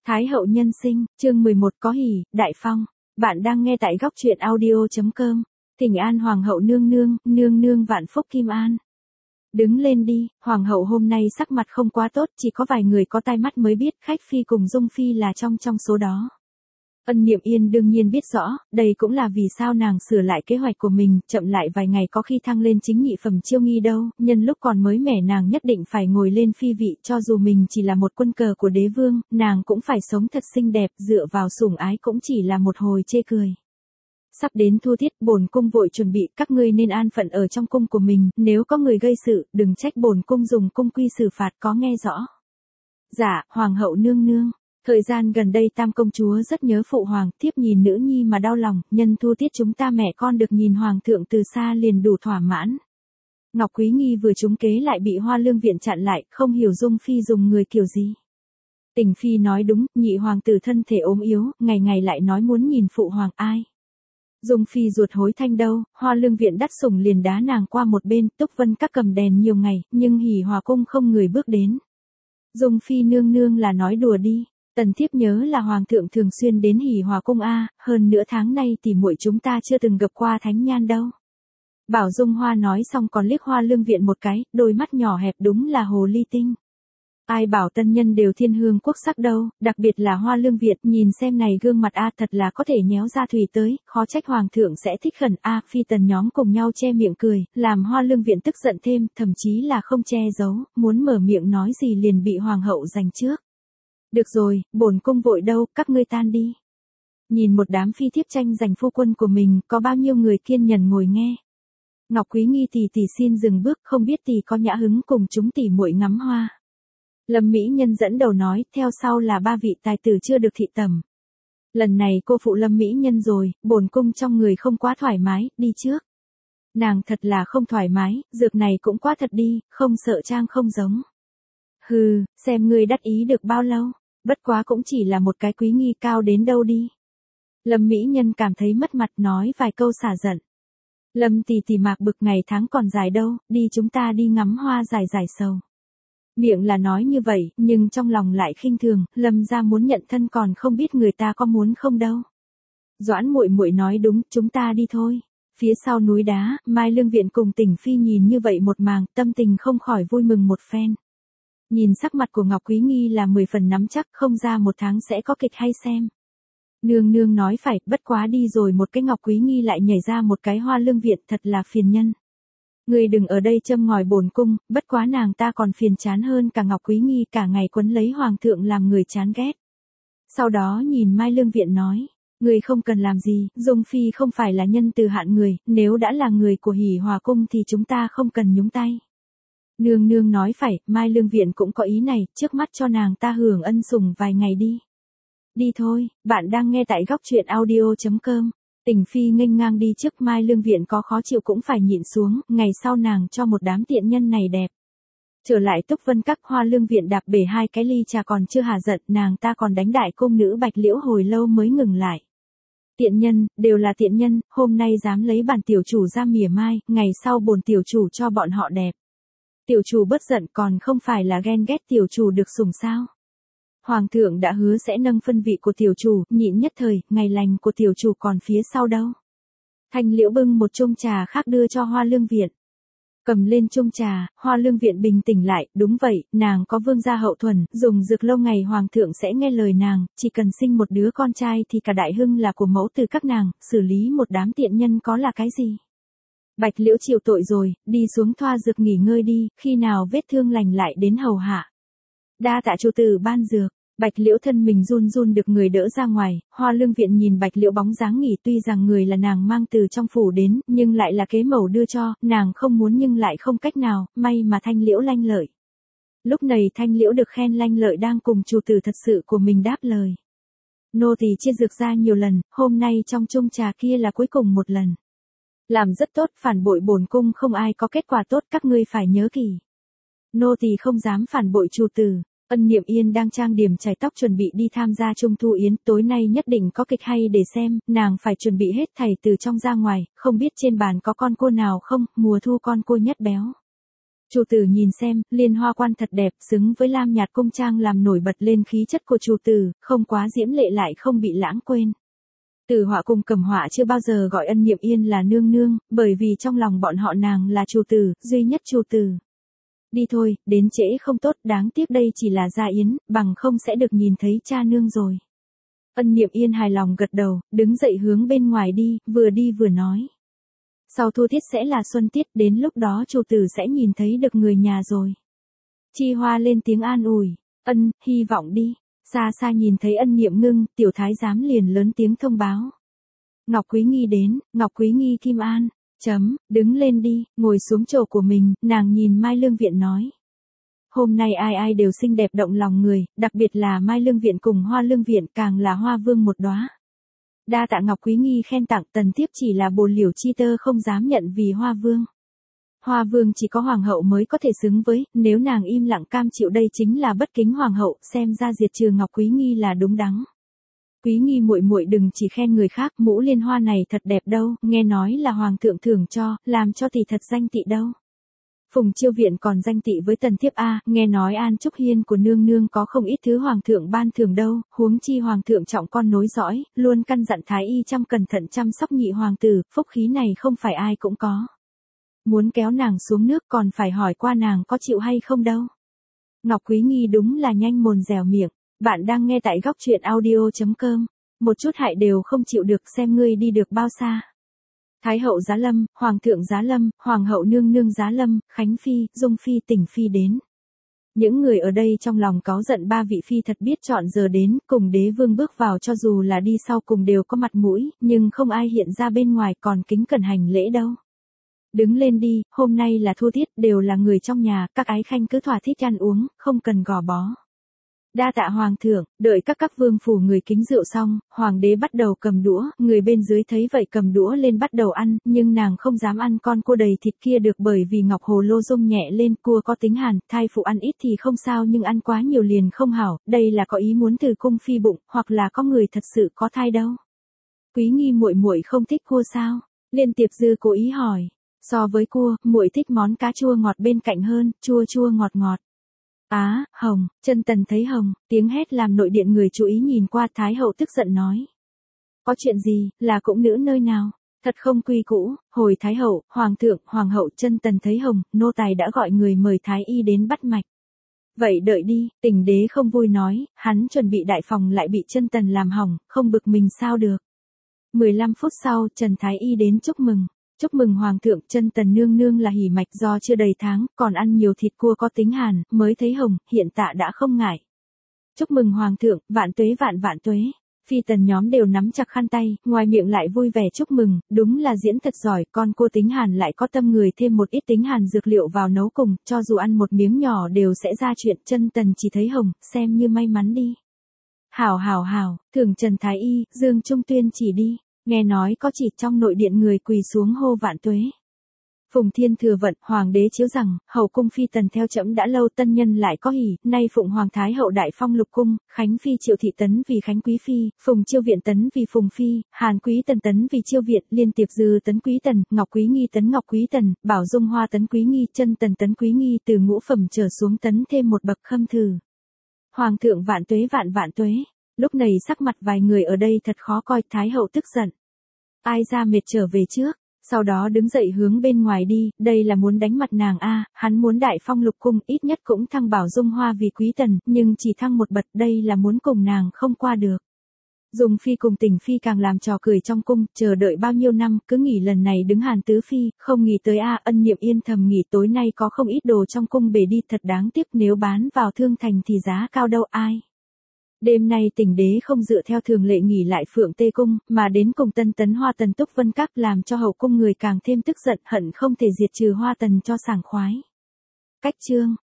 Thái hậu nhân sinh, chương 11 có hỉ, đại phong. Bạn đang nghe tại góc truyện audio.com. Thỉnh an hoàng hậu nương nương, nương nương vạn phúc kim an. Đứng lên đi, hoàng hậu hôm nay sắc mặt không quá tốt, chỉ có vài người có tai mắt mới biết khách phi cùng dung phi là trong số đó. Ân Niệm Yên đương nhiên biết rõ, đây cũng là vì sao nàng sửa lại kế hoạch của mình, chậm lại vài ngày có khi thăng lên chính nhị phẩm chiêu nghi đâu, nhân lúc còn mới mẻ nàng nhất định phải ngồi lên phi vị, cho dù mình chỉ là một quân cờ của đế vương, nàng cũng phải sống thật xinh đẹp, dựa vào sủng ái cũng chỉ là một hồi chê cười. Sắp đến thu tiết, bổn cung vội chuẩn bị, các ngươi nên an phận ở trong cung của mình, nếu có người gây sự, đừng trách bổn cung dùng cung quy xử phạt, có nghe rõ. Dạ, hoàng hậu nương nương. Thời gian gần đây tam công chúa rất nhớ phụ hoàng, thiếp nhìn nữ nhi mà đau lòng, nhân thu tiết chúng ta mẹ con được nhìn hoàng thượng từ xa liền đủ thỏa mãn. Ngọc Quý Nghi vừa trúng kế lại bị Hoa Lương Viện chặn lại, không hiểu Dung Phi dùng người kiểu gì. Tình Phi nói đúng, nhị hoàng tử thân thể ốm yếu, ngày ngày lại nói muốn nhìn phụ hoàng ai. Dung Phi ruột hối thanh đâu, Hoa Lương Viện đắt sủng liền đá nàng qua một bên, Túc Vân các cầm đèn nhiều ngày, nhưng Hỉ Hòa cung không người bước đến. Dung Phi nương nương là nói đùa đi. Tần thiếp nhớ là hoàng thượng thường xuyên đến Hỉ Hòa cung a, hơn nửa tháng nay thì muội chúng ta chưa từng gặp qua thánh nhan đâu. Bảo Dung Hoa nói xong còn liếc Hoa Lương Viện một cái, đôi mắt nhỏ hẹp đúng là hồ ly tinh. Ai bảo tân nhân đều thiên hương quốc sắc đâu, đặc biệt là Hoa Lương Viện, nhìn xem này gương mặt a thật là có thể nhéo ra thủy tới, khó trách hoàng thượng sẽ thích khẩn a. Phi tần nhóm cùng nhau che miệng cười, làm Hoa Lương Viện tức giận thêm, thậm chí là không che giấu, muốn mở miệng nói gì liền bị hoàng hậu giành trước. Được rồi, bổn cung vội đâu, các ngươi tan đi. Nhìn một đám phi thiếp tranh giành phu quân của mình, có bao nhiêu người kiên nhẫn ngồi nghe. Ngọc Quý Nghi tỷ xin dừng bước, không biết tỷ có nhã hứng cùng chúng tỷ muội ngắm hoa. Lâm Mỹ Nhân dẫn đầu nói, theo sau là ba vị tài tử chưa được thị tẩm. Lần này cô phụ Lâm Mỹ Nhân rồi, bổn cung trong người không quá thoải mái, đi trước. Nàng thật là không thoải mái, dược này cũng quá thật đi, không sợ trang không giống. Hừ, xem ngươi đắc ý được bao lâu, bất quá cũng chỉ là một cái Quý Nghi cao đến đâu đi. Lâm Mỹ Nhân cảm thấy mất mặt nói vài câu xả giận. Lâm tỷ mạc bực ngày tháng còn dài đâu, đi chúng ta đi ngắm hoa giải sầu. Miệng là nói như vậy, nhưng trong lòng lại khinh thường, Lâm gia muốn nhận thân còn không biết người ta có muốn không đâu. Doãn muội nói đúng, chúng ta đi thôi. Phía sau núi đá, Mai Lương Viện cùng Tình Phi nhìn như vậy một màng, tâm tình không khỏi vui mừng một phen. Nhìn sắc mặt của Ngọc Quý Nghi là 10 phần nắm chắc, không ra một tháng sẽ có kịch hay xem. Nương nương nói phải, bất quá đi rồi một cái Ngọc Quý Nghi lại nhảy ra một cái Hoa Lương Viện, thật là phiền nhân. Người đừng ở đây châm ngòi bổn cung, bất quá nàng ta còn phiền chán hơn cả Ngọc Quý Nghi, cả ngày quấn lấy hoàng thượng làm người chán ghét. Sau đó nhìn Mai Lương Viện nói, người không cần làm gì, Dung Phi không phải là nhân từ hạn người, nếu đã là người của Hỉ Hòa cung thì chúng ta không cần nhúng tay. Nương nương nói phải, Mai Lương Viện cũng có ý này, trước mắt cho nàng ta hưởng ân sủng vài ngày đi. Đi thôi, bạn đang nghe tại góc truyện audio.com. Tình Phi nghênh ngang đi trước, Mai Lương Viện có khó chịu cũng phải nhịn xuống, ngày sau nàng cho một đám tiện nhân này đẹp. Trở lại Túc Vân các, Hoa Lương Viện đạp bể hai cái ly trà còn chưa hả giận, nàng ta còn đánh đại cung nữ Bạch Liễu hồi lâu mới ngừng lại. Tiện nhân, đều là tiện nhân, hôm nay dám lấy bản tiểu chủ ra mỉa mai, ngày sau bổn tiểu chủ cho bọn họ đẹp. Tiểu chủ bớt giận, còn không phải là ghen ghét tiểu chủ được sủng sao. Hoàng thượng đã hứa sẽ nâng phân vị của tiểu chủ, nhịn nhất thời, ngày lành của tiểu chủ còn phía sau đâu. Thanh Liễu bưng một chung trà khác đưa cho Hoa Lương Viện. Cầm lên chung trà, Hoa Lương Viện bình tĩnh lại, đúng vậy, nàng có vương gia hậu thuần, dùng dược lâu ngày hoàng thượng sẽ nghe lời nàng, chỉ cần sinh một đứa con trai thì cả đại hưng là của mẫu từ các nàng, xử lý một đám tiện nhân có là cái gì. Bạch Liễu chịu tội rồi, đi xuống thoa dược nghỉ ngơi đi, khi nào vết thương lành lại đến hầu hạ. Đa tạ chủ tử ban dược. Bạch Liễu thân mình run run được người đỡ ra ngoài, Hoa Lương Viện nhìn Bạch Liễu bóng dáng nghỉ, tuy rằng người là nàng mang từ trong phủ đến, nhưng lại là kế mẫu đưa cho, nàng không muốn nhưng lại không cách nào, may mà Thanh Liễu lanh lợi. Lúc này Thanh Liễu được khen lanh lợi đang cùng chủ tử thật sự của mình đáp lời. Nô tỳ chia dược ra nhiều lần, hôm nay trong chung trà kia là cuối cùng một lần. Làm rất tốt, phản bội bổn cung không ai có kết quả tốt, các ngươi phải nhớ kỹ. Nô tỳ không dám phản bội chủ tử. Ân Niệm Yên đang trang điểm chải tóc chuẩn bị đi tham gia Trung Thu Yến, tối nay nhất định có kịch hay để xem, nàng phải chuẩn bị hết thảy từ trong ra ngoài, không biết trên bàn có con cua nào không, mùa thu con cua nhất béo. Chủ tử nhìn xem, liên hoa quan thật đẹp, xứng với lam nhạt cung trang làm nổi bật lên khí chất của chủ tử, không quá diễm lệ lại không bị lãng quên. Từ Họa cùng Cẩm Họa chưa bao giờ gọi Ân Niệm Yên là nương nương, bởi vì trong lòng bọn họ nàng là chủ tử, duy nhất chủ tử. Đi thôi, đến trễ không tốt, đáng tiếc đây chỉ là gia yến, bằng không sẽ được nhìn thấy cha nương rồi. Ân Niệm Yên hài lòng gật đầu, đứng dậy hướng bên ngoài đi vừa nói. Sau thu tiết sẽ là xuân tiết, đến lúc đó chủ tử sẽ nhìn thấy được người nhà rồi. Chi Hoa lên tiếng an ủi, hy vọng đi. Xa xa nhìn thấy Ân Niệm ngưng, tiểu thái giám liền lớn tiếng thông báo. Ngọc Quý Nghi đến, Ngọc Quý Nghi Kim An, đứng lên đi, ngồi xuống chỗ của mình, nàng nhìn Mai Lương Viện nói. Hôm nay ai ai đều xinh đẹp động lòng người, đặc biệt là Mai Lương Viện cùng Hoa Lương Viện càng là hoa vương một đóa. Đa tạ Ngọc Quý Nghi khen tặng, tần thiếp chỉ là bồ liễu chi tơ không dám nhận vì hoa vương. Hoa vương chỉ có hoàng hậu mới có thể xứng với, nếu nàng im lặng cam chịu đây chính là bất kính hoàng hậu, xem ra diệt trừ Ngọc Quý Nghi là đúng đắn. Quý Nghi muội muội đừng chỉ khen người khác, mũ liên hoa này thật đẹp đâu, nghe nói là hoàng thượng thưởng cho, làm cho tỷ thật danh tị đâu. Phùng Chiêu Viện còn danh tị với tần thiếp a, nghe nói An Trúc Hiên của nương nương có không ít thứ hoàng thượng ban thưởng đâu, huống chi hoàng thượng trọng con nối dõi, luôn căn dặn thái y cẩn thận chăm sóc nhị hoàng tử, phúc khí này không phải ai cũng có. Muốn kéo nàng xuống nước còn phải hỏi qua nàng có chịu hay không đâu. Ngọc Quý Nghi đúng là nhanh mồm dẻo miệng. Bạn đang nghe tại góc truyện audio.com. Một chút hại đều không chịu được, xem ngươi đi được bao xa. Thái hậu giá lâm, hoàng thượng giá lâm, hoàng hậu nương nương giá lâm, Khánh Phi, Dung Phi, Tỉnh Phi đến. Những người ở đây trong lòng cáu giận ba vị phi thật biết chọn giờ đến, cùng đế vương bước vào cho dù là đi sau cùng đều có mặt mũi, nhưng không ai hiện ra bên ngoài còn kính cẩn hành lễ đâu. Đứng lên đi, hôm nay là thu tiết, đều là người trong nhà, các ái khanh cứ thỏa thích ăn uống, không cần gò bó. Đa tạ hoàng thượng, đợi các vương phủ người kính rượu xong, hoàng đế bắt đầu cầm đũa, người bên dưới thấy vậy cầm đũa lên bắt đầu ăn, nhưng nàng không dám ăn con cua đầy thịt kia được bởi vì ngọc hồ lô rung nhẹ lên, cua có tính hàn, thai phụ ăn ít thì không sao nhưng ăn quá nhiều liền không hảo, đây là có ý muốn từ cung phi bụng, hoặc là có người thật sự có thai đâu. Quý Nghi muội muội không thích cua sao? Liên Tiệp Dư cố ý hỏi. So với cua, muội thích món cá chua ngọt bên cạnh hơn, chua chua ngọt ngọt. Hồng, chân tần thấy hồng, tiếng hét làm nội điện người chú ý nhìn qua, Thái hậu tức giận nói. Có chuyện gì, là cũng nữ nơi nào, thật không quy cũ, hồi Thái hậu, hoàng thượng, hoàng hậu, chân tần thấy hồng, nô tài đã gọi người mời Thái y đến bắt mạch. Vậy đợi đi, Tình đế không vui nói, hắn chuẩn bị đại phòng lại bị chân tần làm hỏng, không bực mình sao được. 15 phút sau, Trần Thái y đến chúc mừng. Chúc mừng hoàng thượng, chân tần nương nương là hỉ mạch do chưa đầy tháng, còn ăn nhiều thịt cua có tính hàn, mới thấy hồng, hiện tại đã không ngại. Chúc mừng hoàng thượng, vạn tuế vạn vạn tuế. Phi tần nhóm đều nắm chặt khăn tay, ngoài miệng lại vui vẻ chúc mừng, đúng là diễn thật giỏi, con cua tính hàn lại có tâm người thêm một ít tính hàn dược liệu vào nấu cùng, cho dù ăn một miếng nhỏ đều sẽ ra chuyện, chân tần chỉ thấy hồng, xem như may mắn đi. Hảo, thưởng Trần Thái y, Dương Trung Tuyên chỉ đi. Nghe nói có chỉ trong nội điện người quỳ xuống hô vạn tuế. Phùng Thiên thừa vận, hoàng đế chiếu rằng, hậu cung phi tần theo trẫm đã lâu, tân nhân lại có hỉ, nay phụng hoàng thái hậu đại phong lục cung, Khánh Phi Triệu Thị tấn vì Khánh Quý Phi, Phùng Chiêu Viện tấn vì Phùng Phi, Hàn Quý Tần tấn vì Chiêu Viện, Liên Tiệp Dư tấn Quý Tần, Ngọc Quý Nghi tấn Ngọc Quý Tần, Bảo Dung Hoa tấn Quý Nghi, chân tần tấn Quý Nghi, từ ngũ phẩm trở xuống tấn thêm một bậc khâm thử. Hoàng thượng vạn tuế vạn vạn tuế. Lúc này sắc mặt vài người ở đây thật khó coi, Thái hậu tức giận. Ai ra mệt trở về trước, sau đó đứng dậy hướng bên ngoài đi, đây là muốn đánh mặt nàng a, hắn muốn đại phong lục cung, ít nhất cũng thăng Bảo Dung Hoa vì quý tần, nhưng chỉ thăng một bậc, đây là muốn cùng nàng không qua được. Dung Phi cùng Tình Phi càng làm trò cười trong cung, chờ đợi bao nhiêu năm, cứ nghỉ lần này đứng Hàn Tứ Phi, không nghĩ tới Ân Niệm Yên thầm nghĩ tối nay có không ít đồ trong cung bể đi, thật đáng tiếc, nếu bán vào thương thành thì giá cao đâu ai. Đêm nay Tình đế không dựa theo thường lệ nghỉ lại Phượng Tê Cung, mà đến cùng Tân Tấn Hoa Tần Túc Vân Các, làm cho hậu cung người càng thêm tức giận, hận không thể diệt trừ Hoa Tần cho sảng khoái. Cách chương